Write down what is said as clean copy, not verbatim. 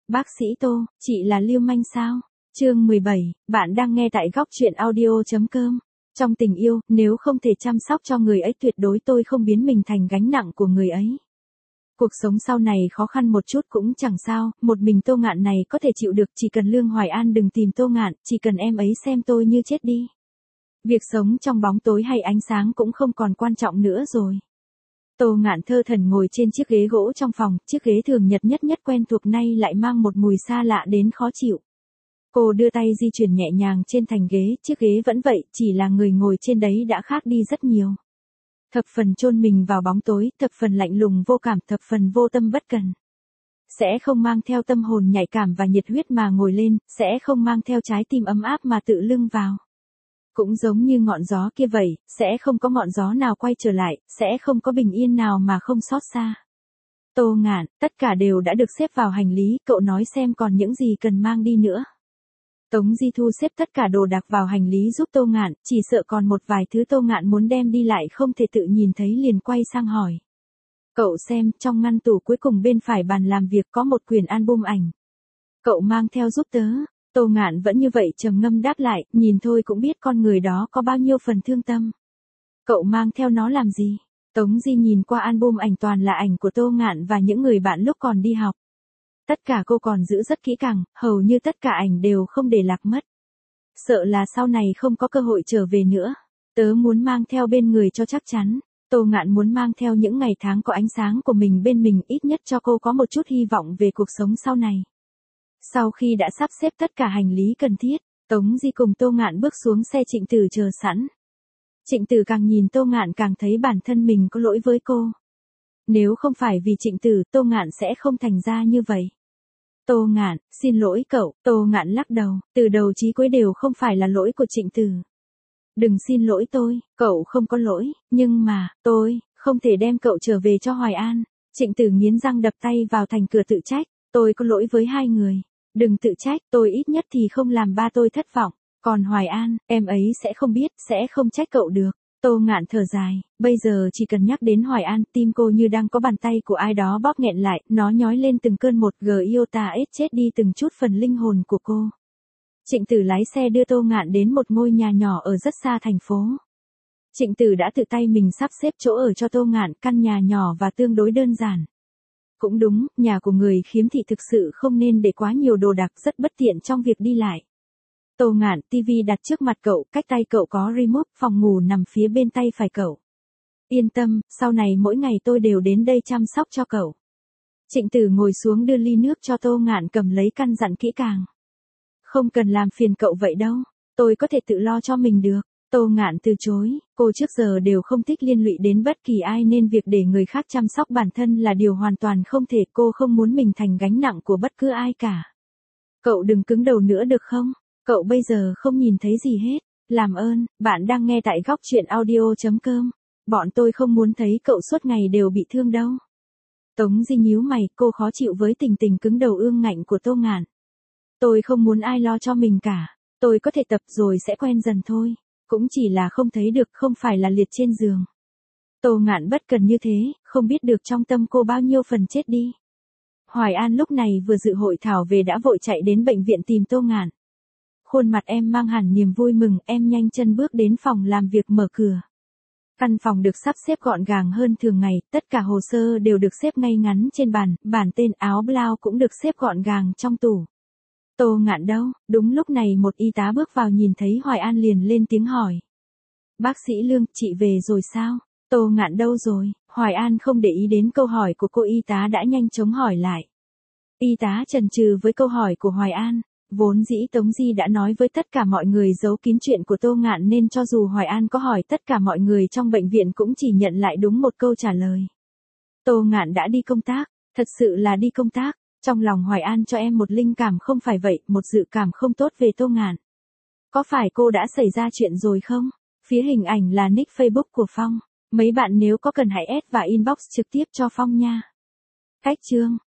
Bác sĩ Tô, chị là lưu manh sao? Chương 17, bạn đang nghe tại góc truyện audio.com. Trong tình yêu, nếu không thể chăm sóc cho người ấy tuyệt đối tôi không biến mình thành gánh nặng của người ấy. Cuộc sống sau này khó khăn một chút cũng chẳng sao, một mình Tô Ngạn này có thể chịu được, chỉ cần Lương Hoài An đừng tìm Tô Ngạn, chỉ cần em ấy xem tôi như chết đi. Việc sống trong bóng tối hay ánh sáng cũng không còn quan trọng nữa rồi. Tô Ngạn thơ thẩn ngồi trên chiếc ghế gỗ trong phòng, chiếc ghế thường nhật nhất quen thuộc nay lại mang một mùi xa lạ đến khó chịu. Cô đưa tay di chuyển nhẹ nhàng trên thành ghế, chiếc ghế vẫn vậy, chỉ là người ngồi trên đấy đã khác đi rất nhiều. Thập phần chôn mình vào bóng tối, thập phần lạnh lùng vô cảm, thập phần vô tâm bất cần. Sẽ không mang theo tâm hồn nhạy cảm và nhiệt huyết mà ngồi lên, sẽ không mang theo trái tim ấm áp mà tự lưng vào. Cũng giống như ngọn gió kia vậy, sẽ không có ngọn gió nào quay trở lại, sẽ không có bình yên nào mà không xót xa. Tô Ngạn, tất cả đều đã được xếp vào hành lý, cậu nói xem còn những gì cần mang đi nữa. Tống Di thu xếp tất cả đồ đạc vào hành lý giúp Tô Ngạn, chỉ sợ còn một vài thứ Tô Ngạn muốn đem đi lại không thể tự nhìn thấy liền quay sang hỏi. Cậu xem, trong ngăn tủ cuối cùng bên phải bàn làm việc có một quyển album ảnh. Cậu mang theo giúp tớ. Tô Ngạn vẫn như vậy trầm ngâm đáp lại, nhìn thôi cũng biết con người đó có bao nhiêu phần thương tâm. Cậu mang theo nó làm gì? Tống Di nhìn qua album ảnh toàn là ảnh của Tô Ngạn và những người bạn lúc còn đi học. Tất cả cô còn giữ rất kỹ càng, hầu như tất cả ảnh đều không để lạc mất. Sợ là sau này không có cơ hội trở về nữa. Tớ muốn mang theo bên người cho chắc chắn. Tô Ngạn muốn mang theo những ngày tháng có ánh sáng của mình bên mình, ít nhất cho cô có một chút hy vọng về cuộc sống sau này. Sau khi đã sắp xếp tất cả hành lý cần thiết, Tống Di cùng Tô Ngạn bước xuống xe Trịnh Tử chờ sẵn. Trịnh Tử càng nhìn Tô Ngạn càng thấy bản thân mình có lỗi với cô. Nếu không phải vì Trịnh Tử, Tô Ngạn sẽ không thành ra như vậy. Tô Ngạn, xin lỗi cậu. Tô Ngạn lắc đầu, từ đầu chí cuối đều không phải là lỗi của Trịnh Tử. Đừng xin lỗi tôi, cậu không có lỗi, nhưng mà, tôi không thể đem cậu trở về cho Hoài An. Trịnh Tử nghiến răng đập tay vào thành cửa tự trách, tôi có lỗi với hai người. Đừng tự trách, tôi ít nhất thì không làm ba tôi thất vọng. Còn Hoài An, em ấy sẽ không biết, sẽ không trách cậu được. Tô Ngạn thở dài, bây giờ chỉ cần nhắc đến Hoài An, tim cô như đang có bàn tay của ai đó bóp nghẹn lại, nó nhói lên từng cơn một, iota ết chết đi từng chút phần linh hồn của cô. Trịnh Tử lái xe đưa Tô Ngạn đến một ngôi nhà nhỏ ở rất xa thành phố. Trịnh Tử đã tự tay mình sắp xếp chỗ ở cho Tô Ngạn, căn nhà nhỏ và tương đối đơn giản. Cũng đúng, nhà của người khiếm thị thực sự không nên để quá nhiều đồ đạc, rất bất tiện trong việc đi lại. Tô Ngạn, tivi đặt trước mặt cậu, cách tay cậu có remote, phòng ngủ nằm phía bên tay phải cậu. Yên tâm, sau này mỗi ngày tôi đều đến đây chăm sóc cho cậu. Trịnh Tử ngồi xuống đưa ly nước cho Tô Ngạn cầm lấy, căn dặn kỹ càng. Không cần làm phiền cậu vậy đâu, tôi có thể tự lo cho mình được. Tô Ngạn từ chối, cô trước giờ đều không thích liên lụy đến bất kỳ ai nên việc để người khác chăm sóc bản thân là điều hoàn toàn không thể, cô không muốn mình thành gánh nặng của bất cứ ai cả. Cậu đừng cứng đầu nữa được không? Cậu bây giờ không nhìn thấy gì hết. Làm ơn, bạn đang nghe tại góc truyện audio.com. Bọn tôi không muốn thấy cậu suốt ngày đều bị thương đâu. Tống Di nhíu mày, cô khó chịu với tình tình cứng đầu ương ngạnh của Tô Ngạn. Tôi không muốn ai lo cho mình cả. Tôi có thể tập rồi sẽ quen dần thôi. Cũng chỉ là không thấy được, không phải là liệt trên giường. Tô Ngạn bất cần như thế, không biết được trong tâm cô bao nhiêu phần chết đi. Hoài An lúc này vừa dự hội thảo về đã vội chạy đến bệnh viện tìm Tô Ngạn. Khuôn mặt em mang hẳn niềm vui mừng, em nhanh chân bước đến phòng làm việc mở cửa. Căn phòng được sắp xếp gọn gàng hơn thường ngày, tất cả hồ sơ đều được xếp ngay ngắn trên bàn, bản tên, áo blau cũng được xếp gọn gàng trong tủ. Tô Ngạn đâu? Đúng lúc này một y tá bước vào, nhìn thấy Hoài An liền lên tiếng hỏi. Bác sĩ Lương, chị về rồi sao? Tô Ngạn đâu rồi? Hoài An không để ý đến câu hỏi của cô, y tá đã nhanh chóng hỏi lại. Y tá chần chừ với câu hỏi của Hoài An. Vốn dĩ Tống Di đã nói với tất cả mọi người giấu kín chuyện của Tô Ngạn nên cho dù Hoài An có hỏi tất cả mọi người trong bệnh viện cũng chỉ nhận lại đúng một câu trả lời. Tô Ngạn đã đi công tác, thật sự là đi công tác. Trong lòng Hoài An cho em một linh cảm không phải vậy, một dự cảm không tốt về Tô Ngạn. Có phải cô đã xảy ra chuyện rồi không? Phía hình ảnh là nick Facebook của Phong. Mấy bạn nếu có cần hãy add và inbox trực tiếp cho Phong nha. Cách chương.